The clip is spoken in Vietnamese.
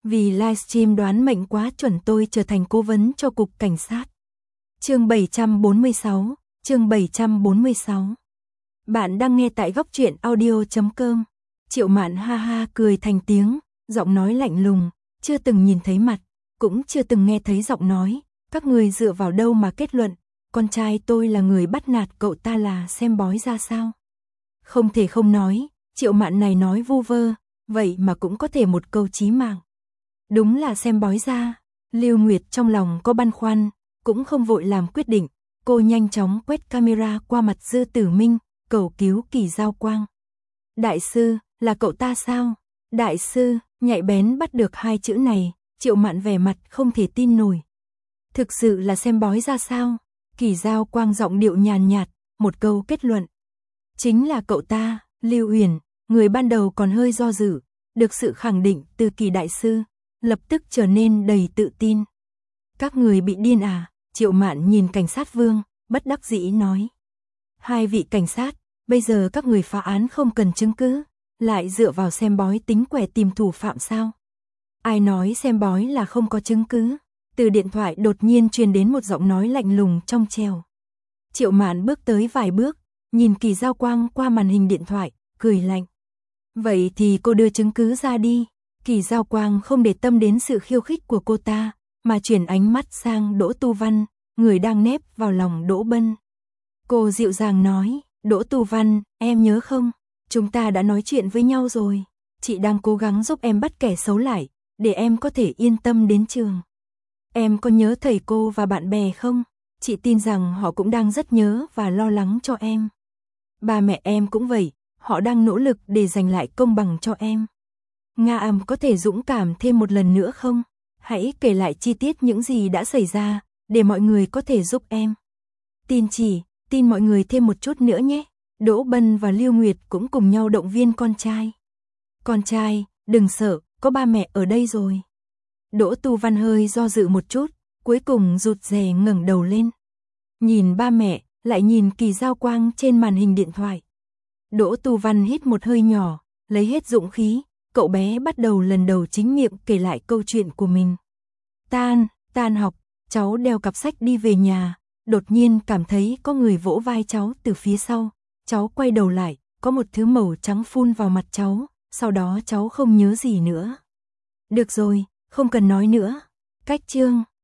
Vì livestream đoán mệnh quá chuẩn tôi trở thành cố vấn cho cục cảnh sát. Chương 746, chương 746. Bạn đang nghe tại góc truyện audio.com. Triệu Mạn ha ha cười thành tiếng, giọng nói lạnh lùng, chưa từng nhìn thấy mặt, cũng chưa từng nghe thấy giọng nói, các người dựa vào đâu mà kết luận, con trai tôi là người bắt nạt cậu ta là xem bói ra sao? Không thể không nói, Triệu Mạn này nói vu vơ, vậy mà cũng có thể một câu chí mạng. Đúng là xem bói ra. Lưu Nguyệt trong lòng có băn khoăn, cũng không vội làm quyết định, cô nhanh chóng quét camera qua mặt Dư Tử Minh, cầu cứu Kỳ Giao Quang. Đại sư, là cậu ta sao? Đại sư, nhạy bén bắt được hai chữ này, Triệu Mạn vẻ mặt không thể tin nổi. Thực sự là xem bói ra sao? Kỳ Giao Quang giọng điệu nhàn nhạt, một câu kết luận. Chính là cậu ta, Lưu Uyển, người ban đầu còn hơi do dự, được sự khẳng định từ Kỳ đại sư, lập tức trở nên đầy tự tin. Các người bị điên à? Triệu Mạn nhìn cảnh sát Vương, bất đắc dĩ nói. Hai vị cảnh sát, bây giờ các người phá án không cần chứng cứ, lại dựa vào xem bói tính quẻ tìm thủ phạm sao? Ai nói xem bói là không có chứng cứ? Từ điện thoại đột nhiên truyền đến một giọng nói lạnh lùng trong trẻo. Triệu Mạn bước tới vài bước, nhìn Kỳ Giao Quang qua màn hình điện thoại, cười lạnh. Vậy thì cô đưa chứng cứ ra đi. Kỳ Giao Quang không để tâm đến sự khiêu khích của cô ta, mà chuyển ánh mắt sang Đỗ Tu Văn, người đang nép vào lòng Đỗ Bân. Cô dịu dàng nói, Đỗ Tu Văn, em nhớ không? Chúng ta đã nói chuyện với nhau rồi. Chị đang cố gắng giúp em bắt kẻ xấu lại, để em có thể yên tâm đến trường. Em có nhớ thầy cô và bạn bè không? Chị tin rằng họ cũng đang rất nhớ và lo lắng cho em. Ba mẹ em cũng vậy, họ đang nỗ lực để giành lại công bằng cho em. Nga Âm có thể dũng cảm thêm một lần nữa không? Hãy kể lại chi tiết những gì đã xảy ra, để mọi người có thể giúp em. Tin mọi người thêm một chút nữa nhé. Đỗ Bân và Lưu Nguyệt cũng cùng nhau động viên con trai. Con trai, đừng sợ, có ba mẹ ở đây rồi. Đỗ Tu Văn hơi do dự một chút, cuối cùng rụt rè ngẩng đầu lên. Nhìn ba mẹ, lại nhìn Kỳ Giao Quang trên màn hình điện thoại. Đỗ Tu Văn hít một hơi nhỏ, lấy hết dũng khí, cậu bé bắt đầu lần đầu chính miệng kể lại câu chuyện của mình. Tan học, cháu đeo cặp sách đi về nhà, đột nhiên cảm thấy có người vỗ vai cháu từ phía sau. Cháu quay đầu lại, có một thứ màu trắng phun vào mặt cháu, sau đó cháu không nhớ gì nữa. Được rồi, không cần nói nữa. Cách chương.